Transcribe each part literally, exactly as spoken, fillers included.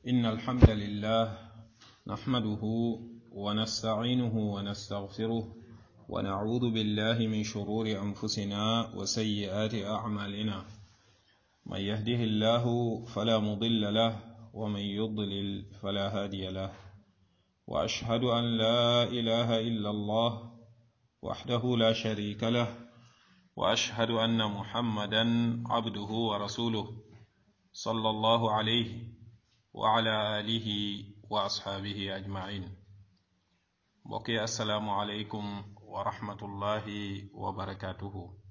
إن الحمد لله نحمده ونستعينه ونستغفره ونعوذ بالله من شرور أنفسنا وسيئات أعمالنا من يهده الله فلا مضل له ومن يضلل فلا هادي له وأشهد أن لا إله إلا الله وحده لا شريك له وأشهد أن محمدا عبده ورسوله صلى الله عليه وعلى آله وأصحابه أجمعين بقي السلام عليكم ورحمة الله وبركاته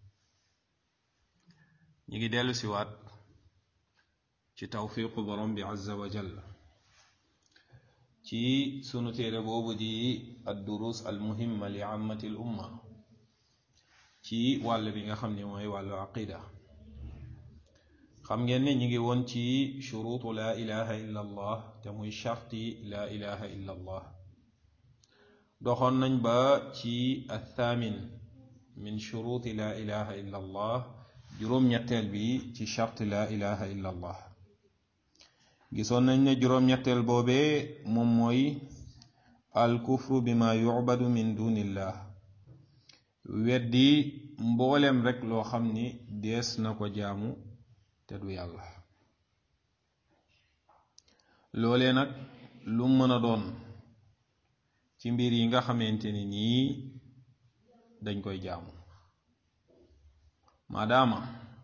نيجي ديلو سيوات ci tawfiqu borom bi azza wa jalla ci sunu téere boobu di ad-durus al-muhimma li ammati al-umma ci wàll bi nga xam ne mooy wàllu aqida xam ngeen ne ñi ngi woon ci shuruutu laa ilaha illa allah te muy sharti laa ilaha illa allah doxoon nañ ba ci athaamin min shuruuti laa ilaha illa allah juróom-ñetteel bi ci sharti laa ilaha illa allah gisoon nañ ne juróom-ñetteel boobee moom mooy al kufru bima yu'badu min dunillah weddi mboolem rek loo xam ni dees na ko jaamu te du yàlla loolee nag lu mën a doon ci mbir yi nga xamante ni nii dañ koy jaamu maadaama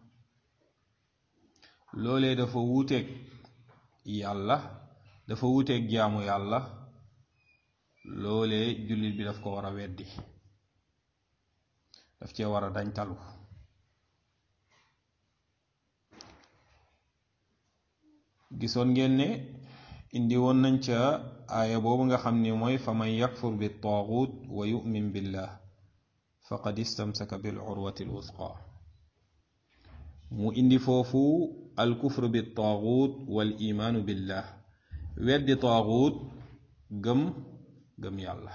loolee dafa wuuteeg yàlla dafa wuuteeg jaamu yàlla loolee jullit bi daf ko war a weddi daf cee war a dañ talu gisoon ngeen ne indi woon nañ ca aaya boobu nga xam ni mooy fa man yakfur bi taagut wa yu'min billah faqad istamsaka bil urwati al wusqa mu indi foofu al kufr bi taagut wal imaanu billah weddi taagut gëm gëm yàlla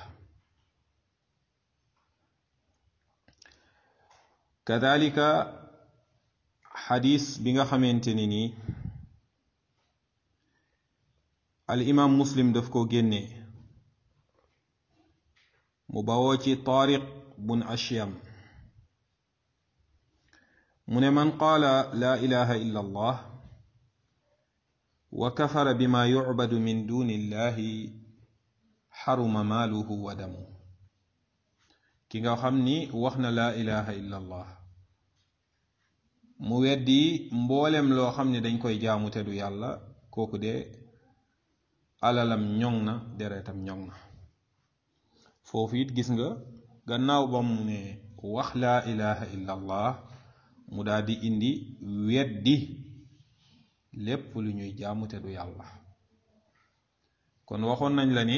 kadalika xadis bi nga xamante ni nii al imam muslim daf ko génne mu bawoo ci taariq bun ashyam mu ne man qaala laa ilaha illa allah wa kafara bima yucbadu min duni illahi xaruma maaluhu wa damu ki nga xam ni wax na laa ilaha illa allah mu weddi mboolem loo xam ne dañ koy jaamu te du yàlla kooku de alalam ñoŋ na deretam ñoŋ na foofu it gis nga gannaaw ba mu ne wax laa ilaha illa allah mu daal di indi weddi lépp lu ñuy jaamu te du yàlla kon waxoon nañ la ni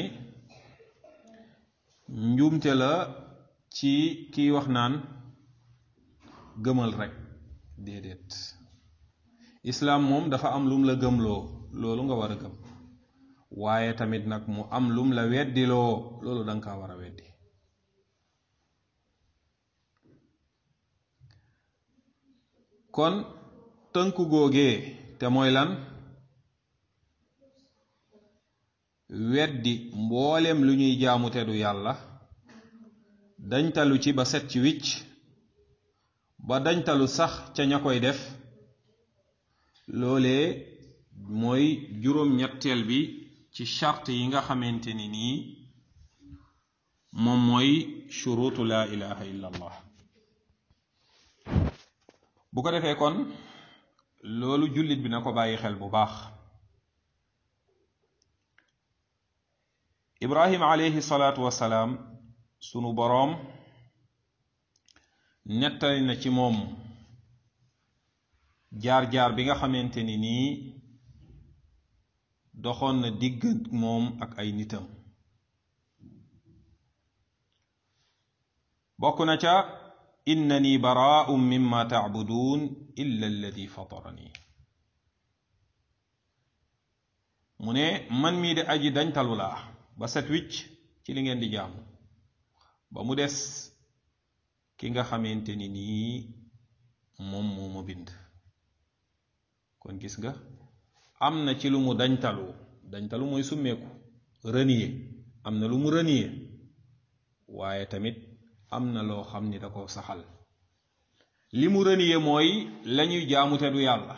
njuumte la ci kiy wax naan gëmal rek déedéet islaam moom dafa am lum la gëmloo loolu nga war a gëm waaye tamit nag mu am lum la weddiloo loolu danga kaa war a weddi kon tënku googee te mooy lan weddi mboolem lu ñuy jaamu te du yàlla dañtalu ci ba set ci wicc ba dañtalu sax ca ña koy def loolee mooy juróom-ñetteel bi ci charte yi nga xamante ni nii moom mooy shuruutu laa ilaha illa allah bu ko defee kon loolu jullit bi na ko bàyyi xel bu baax ibrahim alayhi salaatu wassalaam sunu boroom nettali na ci moom jaar-jaar bi nga xamante ni nii doxoon na digg moom ak ay nitam bokk na ca innani baraa'un mimma ta'budun illa alladi fatarani mu ne man mii de aji dañtalu laa ba set wicc ci li ngeen di jaamu ba mu des ki nga xamante ni nii moom moo ma bind kon gis nga am na ci lu mu dañtalu dañtalu mooy summeeku renier am na lu mu renier waaye tamit am na loo xam ni da ko saxal li mu renier mooy lañuy jaamu te du yàlla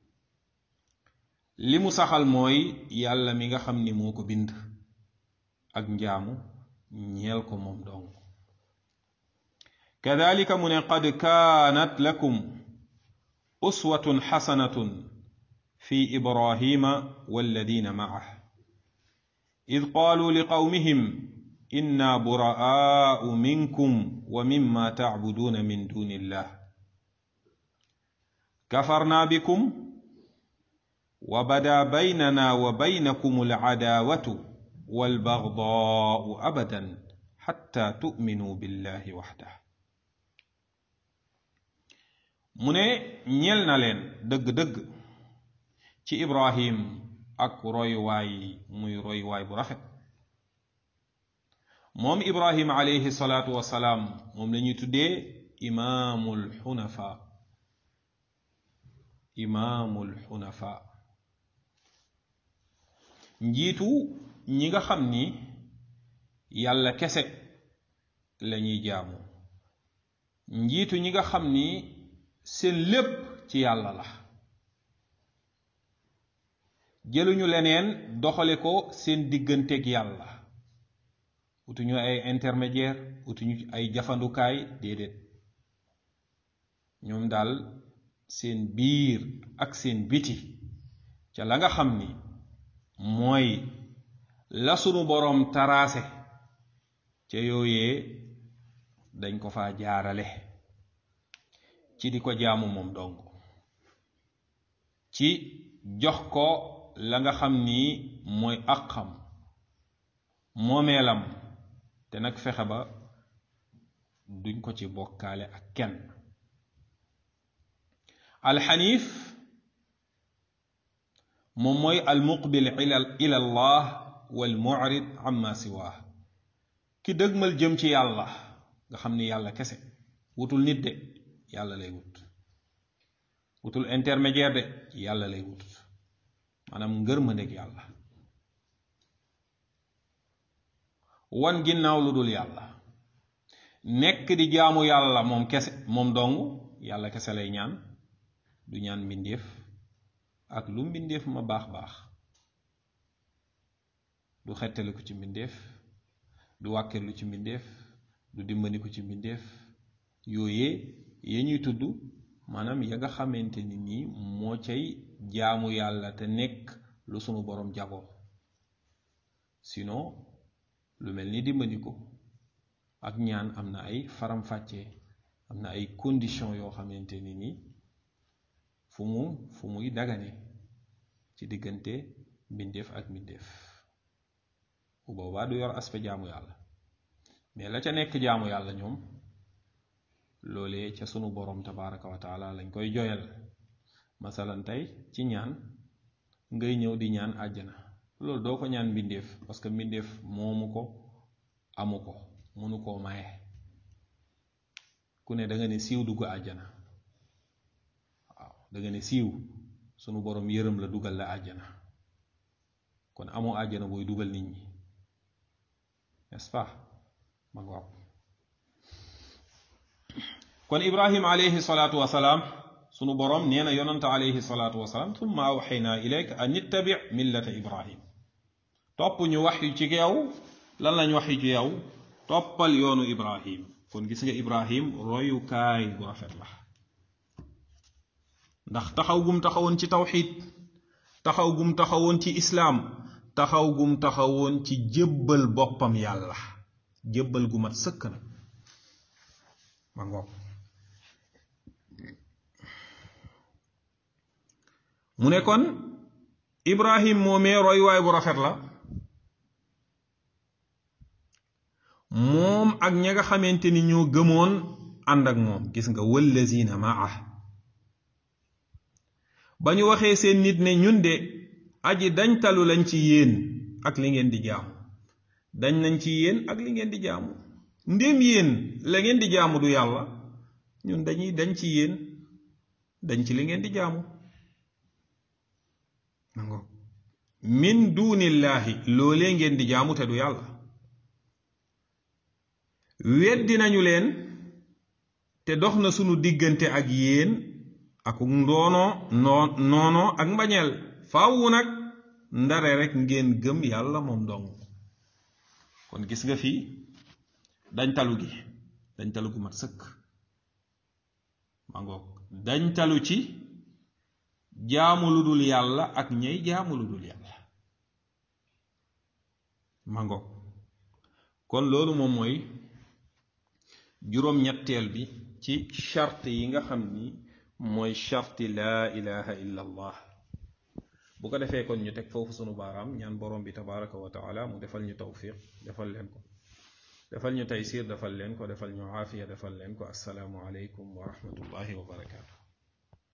li mu saxal mooy yàlla mi nga xam ni moo ko bind ak njaamu ñeel ko moom dong kadhalika mu ne qad kaanat lakum uswatun xasanatun fi ibrahima walladina macah id qaaluu liqawmihim inna buraa'u minkum wa mimma tacbuduuna min duni illah kafarna bikum wa bada baynana wa baynakum alcadaawatu walbagdaau abadan xatta tu'minuu billahi waxdah mu ne ñeel na leen dëgg-dëgg ci ibrahim ak royuwaay muy royuwaay bu rafet moom ibrahim alayhi salaatu wasalaam moom la ñuy tuddee imaamul xunafa imaamul xunafa njiitu ñi nga xam ni yàlla kese lañuy jaamu njiitu ñi nga xam ni seen lépp ci yàlla la jëluñu leneen doxale ko seen digganteeg yàlla utuñu ay intermédiaire utuñu ay jafandukaay déedéet ñoom daal seen biir ak seen biti ca la nga xam ni mooy la sunu boroom taraase ca yooyee dañ ko fa jaarale ci di ko jaamu moom dong ci jox ko la nga xam ni mooy àqam moomeelam te nag fexe ba duñ ko ci bokkaale ak kenn alxaniif moom mooy almuqbil ila allah walmucrid amma siwaa ki dëgmal jëm ci yàlla nga xam ni yàlla kese wutul nit de yàlla lay wut wutul intermédiaire de yàlla lay wut maanaam ngërmandeg yàlla wan ginnaaw lu dul yàlla nekk di jaamu yàlla moom kese moom dong yàlla kese lay ñaan du ñaan mbindeef ak lu mbindeef ma baax baax du xettaliku ci mbindeef du wàkkeelu ci mbindeef du dimbaniku ci mbindeef yooyee yee ñuy tudd maanaam ya nga xamante ni nii moo cay jaamu yàlla te nekk lu sunu borom jagoo sinon lu mel ni dimbaniku ak ñaan am na ay faram-fàccee am na ay conditions yoo xamante ni nii fu mu fu muy dagane ci diggante mbindeef ak mbindeef bu boobaa du yor aspect jaamu yàlla mais la ca nekk jaamu yàlla ñoom loolee ca sunu borom tabaraka wa taala lañ koy joyal masalan tey ci ñaan ngay ñëw di ñaan àjjana loolu doo ko ñaan mbindeef parce que mbindeef moomu ko amu ko mënu koo maye ku ne da nga ne siiw dugg àjjana waaw da nga ne siiw sunu borom yërëm la dugal la àjjana kon amoo àjjana booy dugal nit ñi n'est-ce pas ma ngoog kon ibrahim alayhi salaatu wasalaam sunu borom nee na yonante alayhi salaatu wasalaam summa awxaynaa ilayka an ittabi millata ibrahim topp ñu wax yu ci yow lan lañ wax yu ci yow toppal yoonu ibrahim kon gis nga ibrahim royukaay bu rafet la ndax taxaw gum taxawoon ci tawxid taxaw gum taxawoon ci islaam taxaw gum taxawoon ci jébbal boppam yàlla jébbal gu mat sëkk na ma ngoog mu ne kon ibrahim moomee royuwaay bu rafet la moom ak ña nga xamante ni ñoo gëmoon ànd ak moom gis nga wallazina maa ba ñu waxee seen nit ne ñun de aji dañtalu lañ ci yéen ak li ngeen di jaamu dañ nañ ci yéen ak li ngeen di jaamu ndéem yéen la ngeen di jaamu du yàlla ñun dañuy dañ ci yéen dañ ci li ngeen di jaamu nango min dunillahi loolee ngeen di jaamu te du yàlla weddi nañu leen te dox na sunu diggante ak yéen ak ndoono noo noono ak mbañeel faawu nag ndare rek ngeen gëm yàlla moom dong kon gis nga fii dañ talu gi dañ talu gu mat sëkk ma ngoog dañ talu ci jaamu lu dul yàlla ak ñey jaamu lu dul yàlla ma ngoog kon loolu moom mooy juróom ñetteel bi ci charte yi nga xam ni mooy charte laa ilaha illa allah bu ko defee kon ñu teg foofu sunu baaraam ñaan borom bi tabaraka wa taala mu defal ñu tawfiq defal leen ko defal ñu taysir defal leen ko defal ñu aafiya defal leen ko assalaamu aleykum wa rahmatullahi wa barakaatu